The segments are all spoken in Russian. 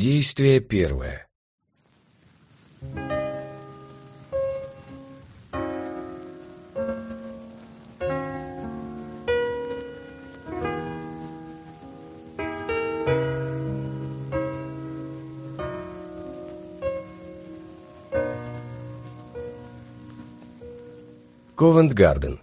Действие первое. Ковент-Гарден.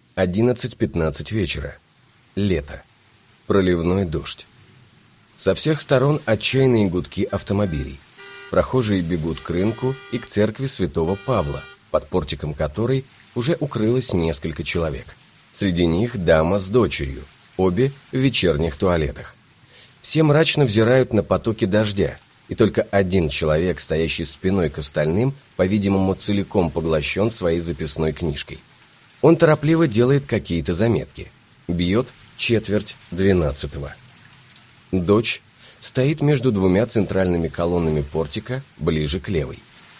11:15 вечера. Лето. Проливной дождь. Со всех сторон отчаянные гудки автомобилей. Прохожие бегут к рынку и к церкви святого Павла, под портиком которой уже укрылось несколько человек. Среди них дама с дочерью, обе в вечерних туалетах. Все мрачно взирают на потоки дождя, и только один человек, стоящий спиной к остальным, по-видимому, целиком поглощен своей записной книжкой. Он торопливо делает какие-то заметки. Бьет 11:45. Дочь стоит между двумя центральными колоннами портика, ближе к левой.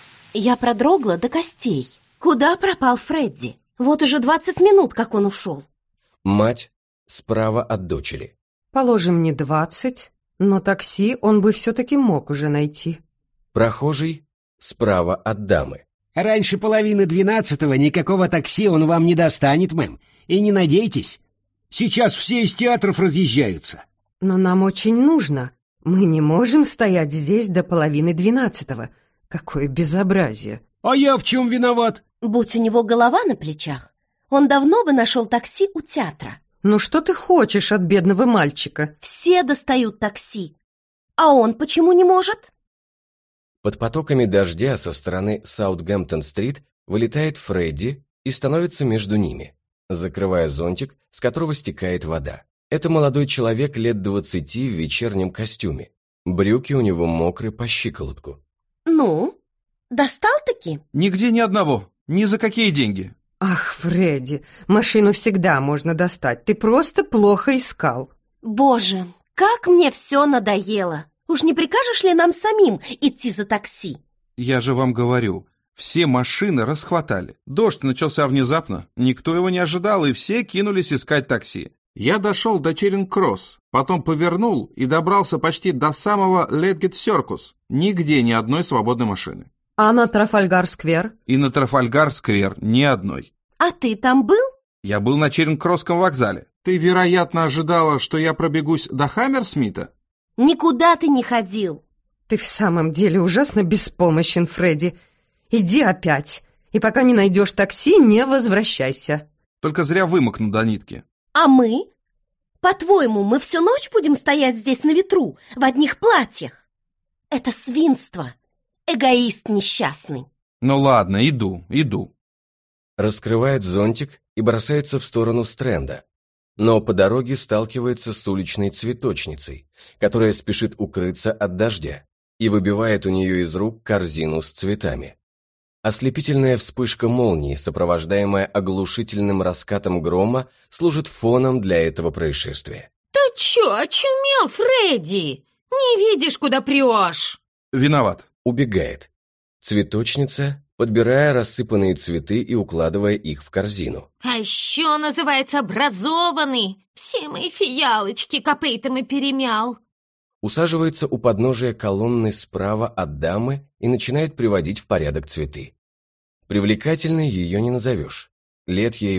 Я продрогла до костей. Куда пропал Фредди? Вот уже 20 минут, как он ушел. Мать справа от дочери. Положим, не 20, но такси он бы все-таки мог уже найти. Прохожий справа от дамы. Раньше 11:30 никакого такси он вам не достанет, мэм. И не надейтесь. Сейчас все из театров разъезжаются. Но нам очень нужно. Мы не можем стоять здесь до 11:30. Какое безобразие. А я в чем виноват? Будь у него голова на плечах, он давно бы нашел такси у театра. Ну что ты хочешь от бедного мальчика? Все достают такси. А он почему не может? Под потоками дождя со стороны Саутгемптон-стрит вылетает Фредди и становится между ними, закрывая зонтик, с которого стекает вода. Это молодой человек лет 20 в вечернем костюме. Брюки у него мокрые по щиколотку. Ну, достал-таки? Нигде ни одного. Ни за какие деньги. Ах, Фредди, машину всегда можно достать. Ты просто плохо искал. Боже, как мне все надоело. Уж не прикажешь ли нам самим идти за такси? Я же вам говорю, все машины расхватали. Дождь начался внезапно, никто его не ожидал, и все кинулись искать такси. Я дошел до Черинг-Кросс, потом повернул и добрался почти до самого Летгет-Серкус. Нигде ни одной свободной машины. А на Трафальгар-сквер? И на Трафальгар-сквер ни одной. А ты там был? Я был на Черинг-Кроссском вокзале. Ты, вероятно, ожидала, что я пробегусь до Хаммерсмита? Никуда ты не ходил. Ты в самом деле ужасно беспомощен, Фредди. Иди опять. И пока не найдешь такси, не возвращайся. Только зря вымокну до нитки. А мы? По-твоему, мы всю ночь будем стоять здесь на ветру, в одних платьях? Это свинство. Эгоист несчастный. Ну ладно, иду. Раскрывает зонтик и бросается в сторону Стрэнда. Но по дороге сталкивается с уличной цветочницей, которая спешит укрыться от дождя, и выбивает у нее из рук корзину с цветами. Ослепительная вспышка молнии, сопровождаемая оглушительным раскатом грома, служит фоном для этого происшествия. Ты чё, очумел, Фредди? Не видишь, куда прешь? Виноват. Убегает. Цветочница, подбирая рассыпанные цветы и укладывая их в корзину. А еще называется образованный. Все мои фиалочки копытами перемял. Усаживается у подножия колонны справа от дамы и начинает приводить в порядок цветы. Привлекательной ее не назовешь. Лет ей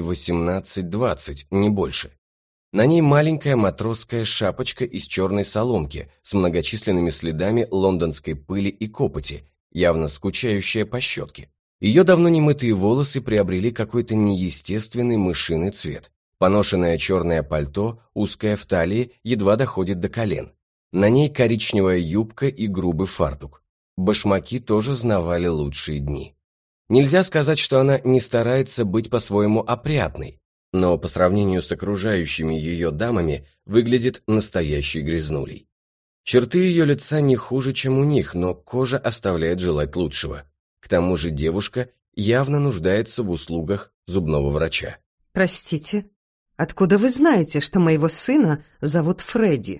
18-20, не больше. На ней маленькая матросская шапочка из черной соломки с многочисленными следами лондонской пыли и копоти, явно скучающая по щетке. Ее давно немытые волосы приобрели какой-то неестественный мышиный цвет. Поношенное черное пальто, узкое в талии, едва доходит до колен. На ней коричневая юбка и грубый фартук. Башмаки тоже знавали лучшие дни. Нельзя сказать, что она не старается быть по-своему опрятной, но по сравнению с окружающими ее дамами выглядит настоящей грязнулей. Черты ее лица не хуже, чем у них, но кожа оставляет желать лучшего. К тому же девушка явно нуждается в услугах зубного врача. Простите, откуда вы знаете, что моего сына зовут Фредди?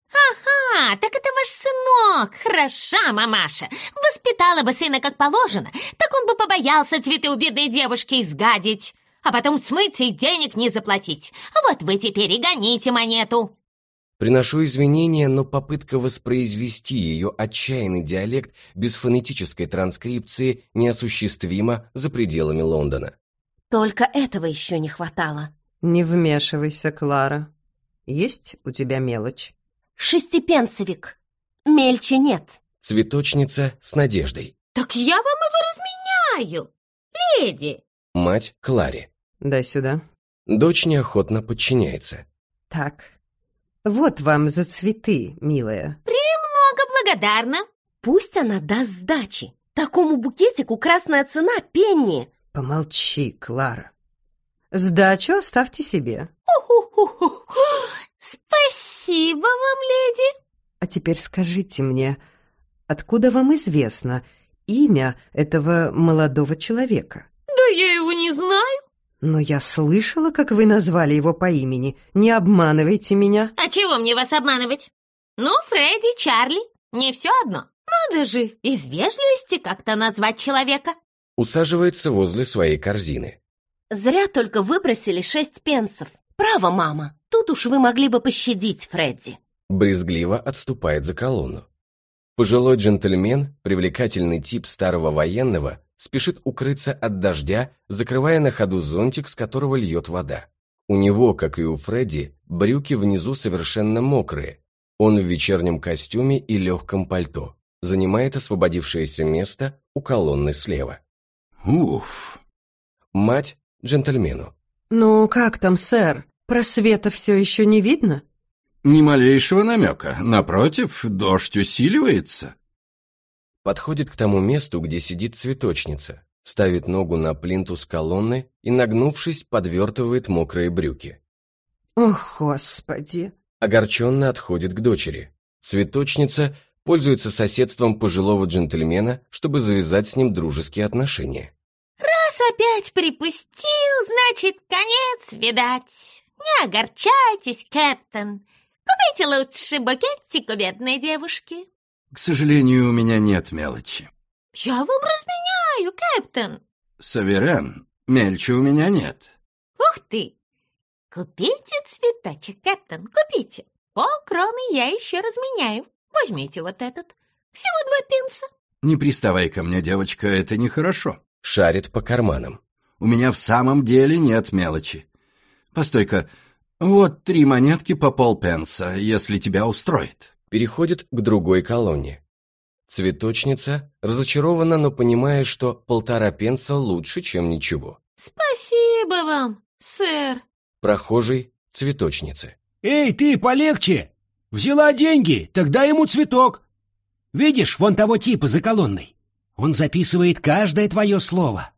А, так это ваш сынок. Хороша, мамаша. Воспитала бы сына как положено, так он бы побоялся цветы у бедной девушки изгадить, а потом смыться и денег не заплатить. Вот вы теперь и гоните монету. Приношу извинения, но попытка воспроизвести ее отчаянный диалект без фонетической транскрипции неосуществима за пределами Лондона. Только этого еще не хватало. Не вмешивайся, Клара. Есть у тебя мелочь? Шестипенсовик. Мельче нет. Цветочница с надеждой. Так я вам его разменяю, леди. Мать Кларе. Дай сюда. Дочь неохотно подчиняется. Так, вот вам за цветы, милая. Много благодарна. Пусть она даст сдачи. Такому букетику красная цена пенни. Помолчи, Клара. Сдачу оставьте себе. Ху-ху-ху-ху. Спасибо вам, леди. А теперь скажите мне, откуда вам известно имя этого молодого человека? Да я его не знаю. Но я слышала, как вы назвали его по имени. Не обманывайте меня. А чего мне вас обманывать? Ну, Фредди, Чарли, не все одно. Надо же из вежливости как-то назвать человека. Усаживается возле своей корзины. Зря только выбросили 6 пенсов. Право, мама. Тут уж вы могли бы пощадить Фредди. Брезгливо отступает за колонну. Пожилой джентльмен, привлекательный тип старого военного, спешит укрыться от дождя, закрывая на ходу зонтик, с которого льет вода. У него, как и у Фредди, брюки внизу совершенно мокрые. Он в вечернем костюме и легком пальто. Занимает освободившееся место у колонны слева. Уф. Мать джентльмену. Ну, как там, сэр? Просвета все еще не видно? Ни малейшего намека. Напротив, дождь усиливается. Подходит к тому месту, где сидит цветочница, ставит ногу на плинтус колонны и, нагнувшись, подвертывает мокрые брюки. Ох, Господи! Огорченно отходит к дочери. Цветочница пользуется соседством пожилого джентльмена, чтобы завязать с ним дружеские отношения. Раз опять припустил, значит, конец, видать. Не огорчайтесь, капитан. Купите лучше букетик у бедной девушки. К сожалению, у меня нет мелочи. Я вам разменяю, капитан. Саверен, мельче у меня нет. Ух ты! Купите цветочек, капитан, купите. Полкроны я еще разменяю. Возьмите вот этот. Всего 2 пенса. Не приставай ко мне, девочка, это нехорошо. Шарит по карманам. У меня в самом деле нет мелочи. Постой-ка, вот 3 монетки по полпенса, если тебя устроит. Переходит к другой колонне. Цветочница разочарована, но понимая, что 1,5 пенса лучше, чем ничего. Спасибо вам, сэр. Прохожий цветочницы. Эй, ты, полегче! Взяла деньги, так дай ему цветок. Видишь, вон того типа за колонной. Он записывает каждое твое слово.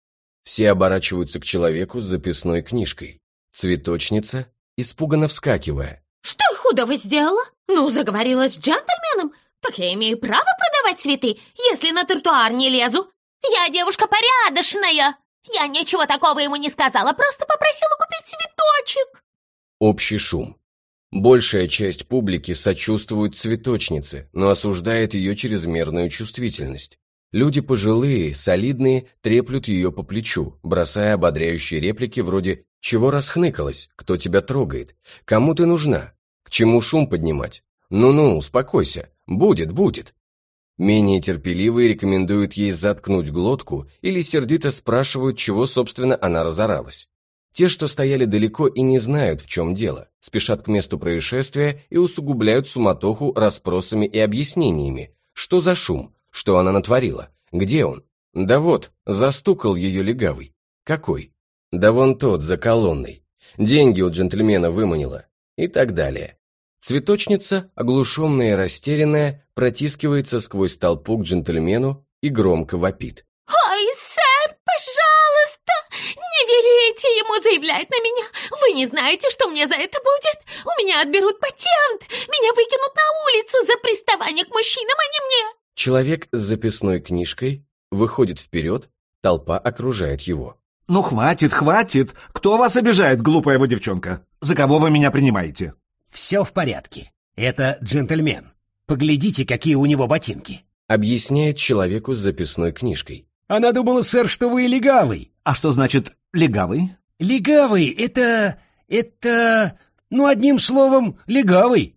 Все оборачиваются к человеку с записной книжкой. Цветочница, испуганно вскакивая. Что худого сделала? Ну, заговорила с джентльменом. Так я имею право продавать цветы, если на тротуар не лезу. Я девушка порядочная. Я ничего такого ему не сказала, просто попросила купить цветочек. Общий шум. Большая часть публики сочувствует цветочнице, но осуждает ее чрезмерную чувствительность. Люди пожилые, солидные, треплют ее по плечу, бросая ободряющие реплики вроде «Чего расхныкалась? Кто тебя трогает? Кому ты нужна? К чему шум поднимать? Ну-ну, успокойся. Будет, будет». Менее терпеливые рекомендуют ей заткнуть глотку или сердито спрашивают, чего, собственно, она разоралась. Те, что стояли далеко и не знают, в чем дело, спешат к месту происшествия и усугубляют суматоху расспросами и объяснениями. Что за шум? Что она натворила? Где он? Да вот, застукал ее легавый. Какой? Да вон тот, за колонной. Деньги у джентльмена выманила. И так далее. Цветочница, оглушенная и растерянная, протискивается сквозь толпу к джентльмену и громко вопит. Ой, сэр, пожалуйста, не велите ему заявлять на меня. Вы не знаете, что мне за это будет. У меня отберут патент. Меня выкинут на улицу за приставание к мужчинам, а не мне. Человек с записной книжкой выходит вперед, толпа окружает его. Ну, хватит, хватит. Кто вас обижает, глупая вы девчонка? За кого вы меня принимаете? Все в порядке. Это джентльмен. Поглядите, какие у него ботинки. Объясняет человеку с записной книжкой. Она думала, сэр, что вы легавый. А что значит легавый? Легавый — это... ну, одним словом, легавый.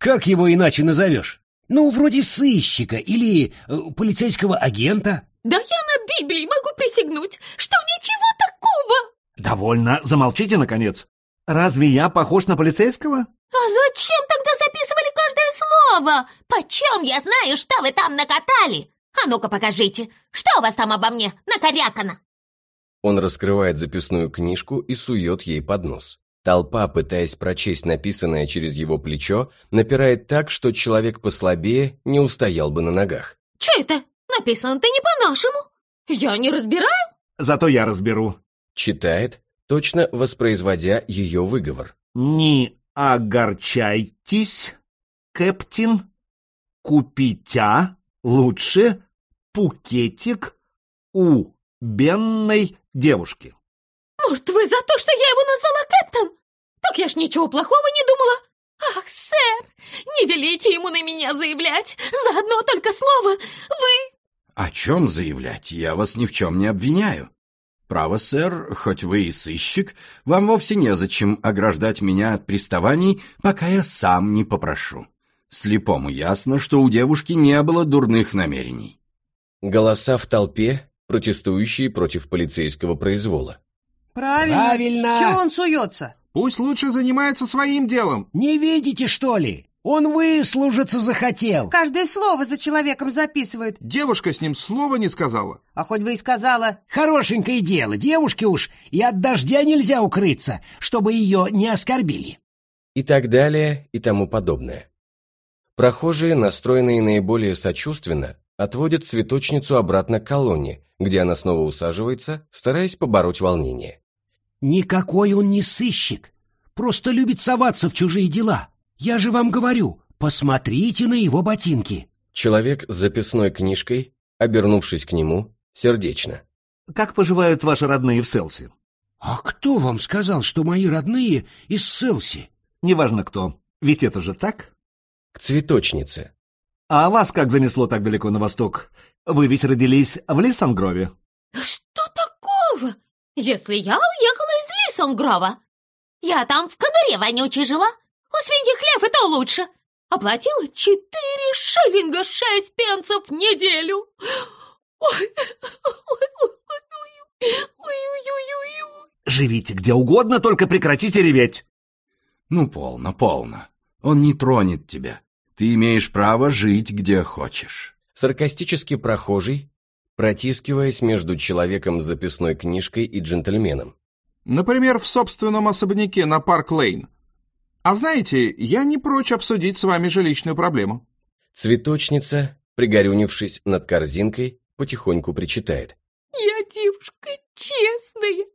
Как его иначе назовешь? Ну, вроде сыщика или полицейского агента. Да я на Библии могу присягнуть, что ничего такого. Довольно, замолчите, наконец. Разве я похож на полицейского? А зачем тогда записывали каждое слово? Почем я знаю, что вы там накатали? А ну-ка покажите, что у вас там обо мне накорякано? Он раскрывает записную книжку и сует ей под нос. Толпа, пытаясь прочесть написанное через его плечо, напирает так, что человек послабее не устоял бы на ногах. Че это? Написано-то не по-нашему. Я не разбираю. Зато я разберу. Читает, точно воспроизводя ее выговор. Не огорчайтесь, кэптин. Купитя лучше пукетик у бедной девушки. Может, вы за то, что я его назвала Кэптон? Так я ж ничего плохого не думала. Ах, сэр, не велите ему на меня заявлять. За одно только слово вы... О чем заявлять? Я вас ни в чем не обвиняю. Право, сэр, хоть вы и сыщик, вам вовсе незачем ограждать меня от приставаний, пока я сам не попрошу. Слепому ясно, что у девушки не было дурных намерений. Голоса в толпе, протестующие против полицейского произвола. Правильно. Чего он суется? Пусть лучше занимается своим делом. Не видите, что ли? Он выслужиться захотел. Каждое слово за человеком записывают. Девушка с ним слова не сказала. А хоть бы и сказала. Хорошенькое дело, девушке уж и от дождя нельзя укрыться, чтобы ее не оскорбили. И так далее, и тому подобное. Прохожие, настроенные наиболее сочувственно, отводят цветочницу обратно к колонне, где она снова усаживается, стараясь побороть волнение. Никакой он не сыщик, просто любит соваться в чужие дела. Я же вам говорю, посмотрите на его ботинки. Человек с записной книжкой, обернувшись к нему, сердечно. Как поживают ваши родные в Селси? А кто вам сказал, что мои родные из Селси? Неважно кто, ведь это же так. К цветочнице. А вас как занесло так далеко на восток? Вы ведь родились в Лиссангрове. Что такого? Если я уехала из Лиссангрова, я там в конуре вонючей жила. У свиньи хлеб и то лучше. Оплатила 4 шиллинга 6 пенсов в неделю. Живите где угодно, только прекратите реветь. Ну, полно, полно. Он не тронет тебя. Ты имеешь право жить где хочешь. Саркастический прохожий, протискиваясь между человеком с записной книжкой и джентльменом. Например, в собственном особняке на Парк-Лейн. А знаете, я не прочь обсудить с вами жилищную проблему. Цветочница, пригорюнившись над корзинкой, потихоньку причитает. Я девушка честная.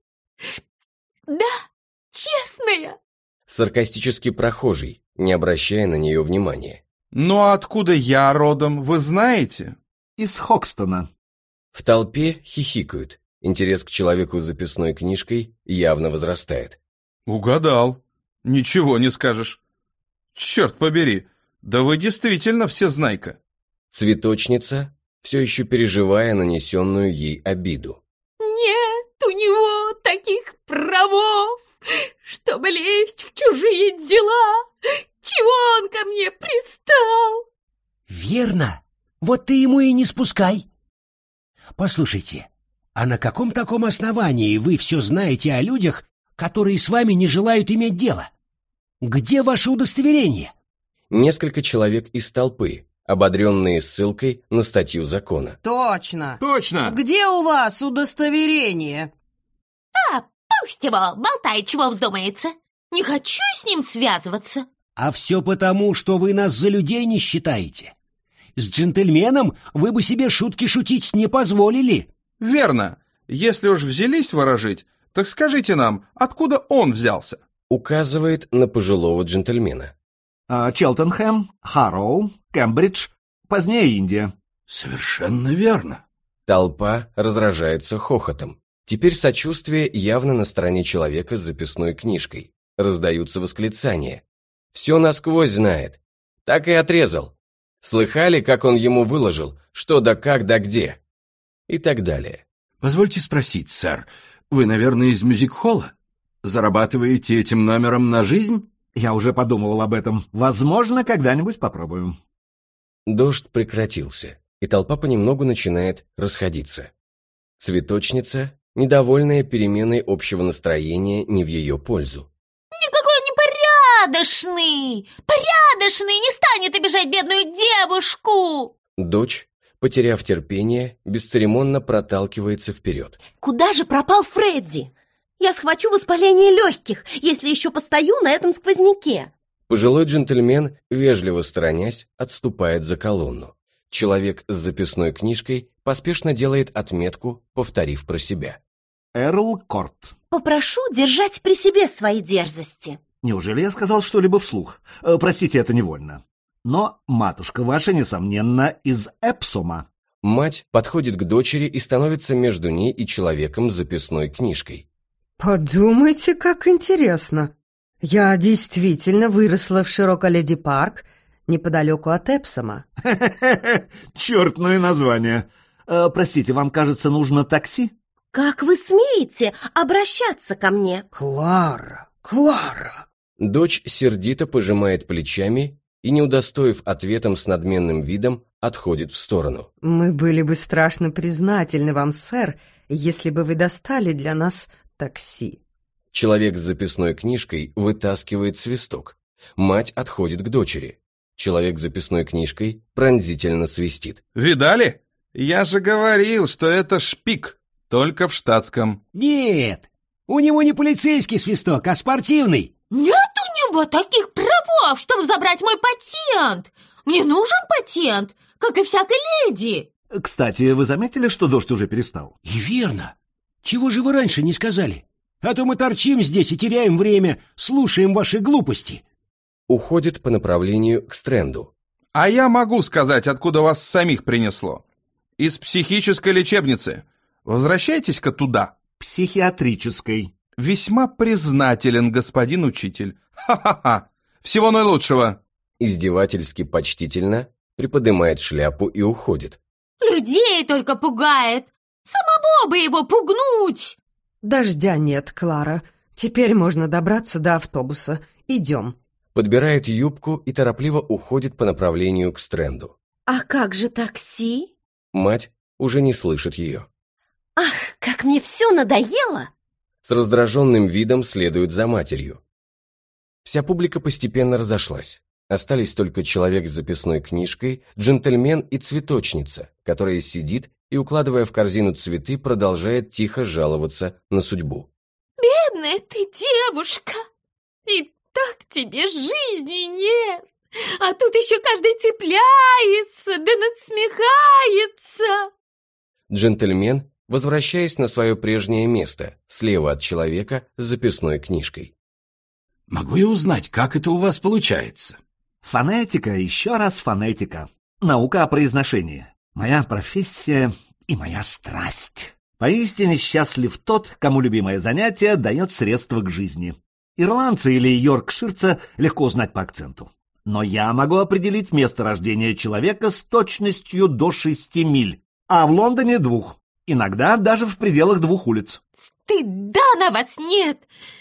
Да, честная. Саркастический прохожий, не обращая на нее внимания. Ну а откуда я родом, вы знаете? Из Хокстона. В толпе хихикают. Интерес к человеку с записной книжкой явно возрастает. Угадал. Ничего не скажешь. Черт побери, да вы действительно всезнайка. Цветочница, все еще переживая нанесенную ей обиду. Нет у него таких правов, чтобы лезть в чужие дела. Чего он ко мне пристал? Верно. Вот ты ему и не спускай. Послушайте, а на каком таком основании вы все знаете о людях, которые с вами не желают иметь дело? Где ваше удостоверение? Несколько человек из толпы, ободренные ссылкой на статью закона. Точно. Точно. Где у вас удостоверение? А, пусть его болтает, чего вздумается. Не хочу с ним связываться. А все потому, что вы нас за людей не считаете. С джентльменом вы бы себе шутки шутить не позволили. Верно. Если уж взялись ворожить, так скажите нам, откуда он взялся? Указывает на пожилого джентльмена. Челтенхэм, Харроу, Кембридж, позднее Индия. Совершенно верно. Толпа разражается хохотом. Теперь сочувствие явно на стороне человека с записной книжкой. Раздаются восклицания. Все насквозь знает. Так и отрезал. Слыхали, как он ему выложил, что да как да где? И так далее. Позвольте спросить, сэр, вы, наверное, из мюзик-холла? Зарабатываете этим номером на жизнь? Я уже подумывал об этом. Возможно, когда-нибудь попробую. Дождь прекратился, и толпа понемногу начинает расходиться. Цветочница, недовольная переменой общего настроения, не в ее пользу. Никакой он не порядочный не станет обижать бедную девушку. Дочь, потеряв терпение, бесцеремонно проталкивается вперед. Куда же пропал Фредди? Я схвачу воспаление легких, если еще постою на этом сквозняке. Пожилой джентльмен, вежливо сторонясь, отступает за колонну. Человек с записной книжкой поспешно делает отметку, повторив про себя. Эрл Корт. Попрошу держать при себе свои дерзости. Неужели я сказал что-либо вслух? Простите, это невольно. Но матушка ваша, несомненно, из Эпсома. Мать подходит к дочери и становится между ней и человеком с записной книжкой. Подумайте, как интересно. Я действительно выросла в Широко-Леди-парк, неподалеку от Эпсома. Чёртное название. Простите, вам, кажется, нужно такси? Как вы смеете обращаться ко мне? Клара! Дочь сердито пожимает плечами и, не удостоив ответом с надменным видом, отходит в сторону. Мы были бы страшно признательны вам, сэр, если бы вы достали для нас такси. Человек с записной книжкой вытаскивает свисток. Мать отходит к дочери. Человек с записной книжкой пронзительно свистит. Видали? Я же говорил, что это шпик, только в штатском. Нет, у него не полицейский свисток, а спортивный. Нет у него таких правов, чтобы забрать мой патент. Мне нужен патент, как и всякой леди. Кстати, вы заметили, что дождь уже перестал? И верно. Чего же вы раньше не сказали? А то мы торчим здесь и теряем время, слушаем ваши глупости. Уходит по направлению к Стрэнду. А я могу сказать, откуда вас самих принесло. Из психической лечебницы. Возвращайтесь-ка туда. Психиатрической. Весьма признателен, господин учитель. Ха-ха-ха. Всего наилучшего. Издевательски почтительно приподнимает шляпу и уходит. Людей только пугает. Самого бы его пугнуть. Дождя нет, Клара. Теперь можно добраться до автобуса. Идем. Подбирает юбку и торопливо уходит по направлению к Стрэнду. А как же такси? Мать уже не слышит ее. Ах, как мне все надоело! С раздраженным видом следует за матерью. Вся публика постепенно разошлась. Остались только человек с записной книжкой, джентльмен и цветочница, которая сидит и, укладывая в корзину цветы, продолжает тихо жаловаться на судьбу. Бедная ты девушка, и так тебе жизни нет. А тут еще каждый цепляется, да надсмехается. Джентльмен, возвращаясь на свое прежнее место, слева от человека с записной книжкой. Могу я узнать, как это у вас получается? Фонетика, еще раз фонетика. Наука о произношении. Моя профессия и моя страсть. Поистине счастлив тот, кому любимое занятие дает средства к жизни. Ирландца или йоркширца легко узнать по акценту. Но я могу определить место рождения человека с точностью до 6 миль, а в Лондоне 2. Иногда даже в пределах 2 улиц. Стыда на вас нет,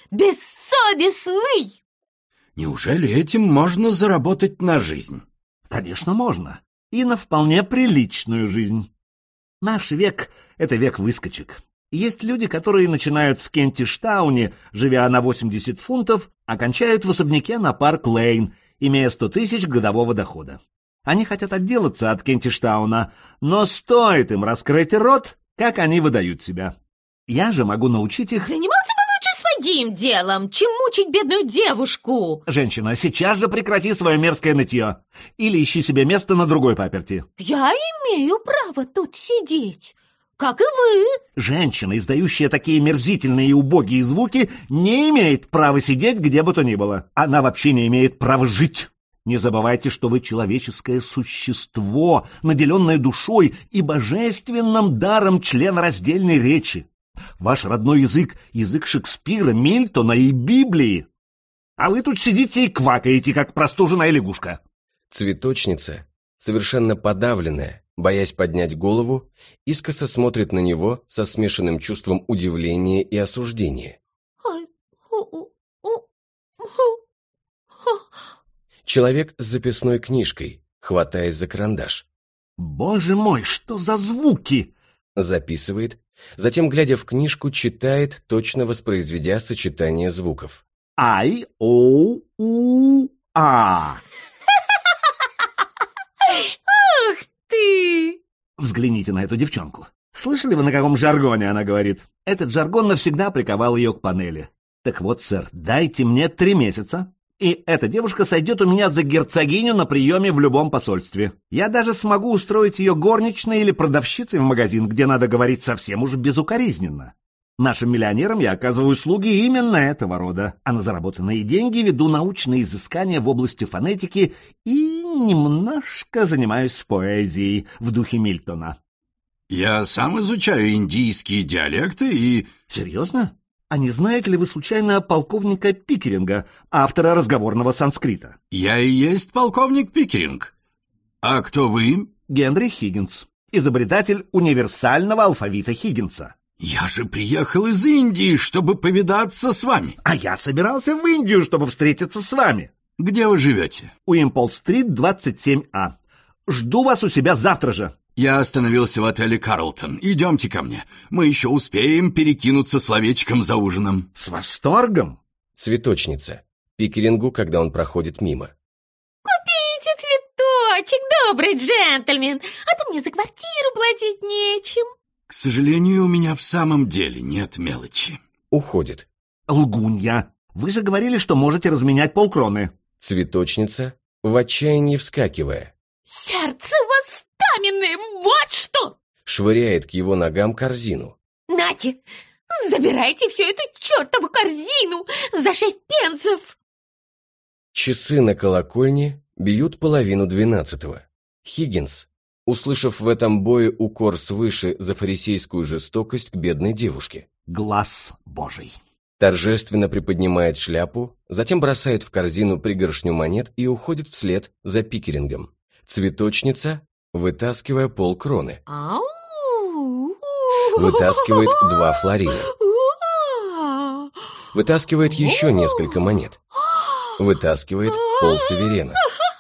бессовестный! Неужели этим можно заработать на жизнь? Конечно, можно. И на вполне приличную жизнь. Наш век — это век выскочек. Есть люди, которые начинают в Кентиштауне, живя на 80 фунтов, а кончают в особняке на Парк-Лейн, имея 100 тысяч годового дохода. Они хотят отделаться от Кентиштауна, но стоит им раскрыть рот, как они выдают себя. Я же могу научить их... Занимался бы лучше своим делом, чем мучить бедную девушку. Женщина, сейчас же прекрати свое мерзкое нытье. Или ищи себе место на другой паперти. Я имею право тут сидеть, как и вы. Женщина, издающая такие мерзительные и убогие звуки, не имеет права сидеть где бы то ни было. Она вообще не имеет права жить. Не забывайте, что вы человеческое существо, наделенное душой и божественным даром членораздельной речи. Ваш родной язык — язык Шекспира, Мильтона и Библии. А вы тут сидите и квакаете, как простуженная лягушка. Цветочница, совершенно подавленная, боясь поднять голову, искоса смотрит на него со смешанным чувством удивления и осуждения. Человек с записной книжкой, хватаясь за карандаш. Боже мой, что за звуки? Записывает, затем, глядя в книжку, читает, точно воспроизведя сочетание звуков. Ай, о, у, а. Ух ты! Взгляните на эту девчонку. Слышали вы, на каком жаргоне она говорит? Этот жаргон навсегда приковал ее к панели. Так вот, сэр, дайте мне 3 месяца, и эта девушка сойдет у меня за герцогиню на приеме в любом посольстве. Я даже смогу устроить ее горничной или продавщицей в магазин, где надо говорить совсем уж безукоризненно. Нашим миллионерам я оказываю услуги именно этого рода, а на заработанные деньги веду научные изыскания в области фонетики и немножко занимаюсь поэзией в духе Мильтона. Я сам изучаю индийские диалекты и... Серьезно? А не знаете ли вы случайно полковника Пикеринга, автора разговорного санскрита? Я и есть полковник Пикеринг. А кто вы? Генри Хиггинс, изобретатель универсального алфавита Хиггинса. Я же приехал из Индии, чтобы повидаться с вами. А я собирался в Индию, чтобы встретиться с вами. Где вы живете? Уимпол-стрит, 27А. Жду вас у себя завтра же. Я остановился в отеле «Карлтон». Идемте ко мне. Мы еще успеем перекинуться словечком за ужином. С восторгом. Цветочница. Пикерингу, когда он проходит мимо. Купите цветочек, добрый джентльмен, а то мне за квартиру платить нечем. К сожалению, у меня в самом деле нет мелочи. Уходит. Лгунья. Вы же говорили, что можете разменять полкроны. Цветочница, в отчаянии вскакивая. Сердце у вас каменное, вот что! Швыряет к его ногам корзину. Нате, забирайте всю эту чертову корзину за 6 пенсов. Часы на колокольне бьют 11:30. Хиггинс, услышав в этом бое укор свыше за фарисейскую жестокость к бедной девушке, Глаз Божий. торжественно приподнимает шляпу, затем бросает в корзину пригоршню монет и уходит вслед за Пикерингом. Цветочница, вытаскивая полкроны. Вытаскивает 2 флорина. Вытаскивает еще несколько монет. Вытаскивает полсуверена.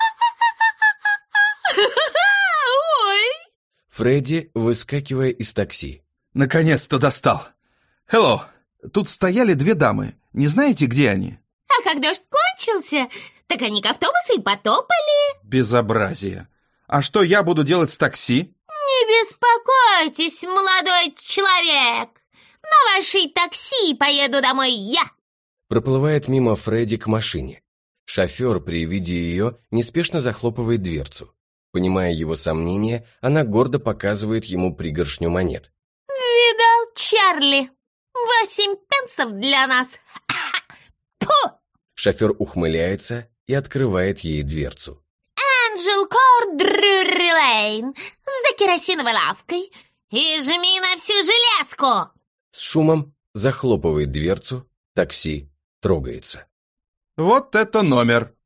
Ой! Фредди, выскакивая из такси. Наконец-то достал. Hello. Тут стояли 2 дамы. Не знаете, где они? А как дождь кончился, так они к автобусу и потопали. Безобразие. А что я буду делать с такси? Не беспокойтесь, молодой человек. На вашей такси поеду домой я. Проплывает мимо Фредди к машине. Шофер при виде ее неспешно захлопывает дверцу. Понимая его сомнения, она гордо показывает ему пригоршню монет. Видал, Чарли? 8 пенсов для нас. Пу! Шофер ухмыляется и открывает ей дверцу. Анджел Кор Дрюри Лейн за керосиновой лавкой и жми на всю железку. С шумом захлопывает дверцу, такси трогается. Вот это номер.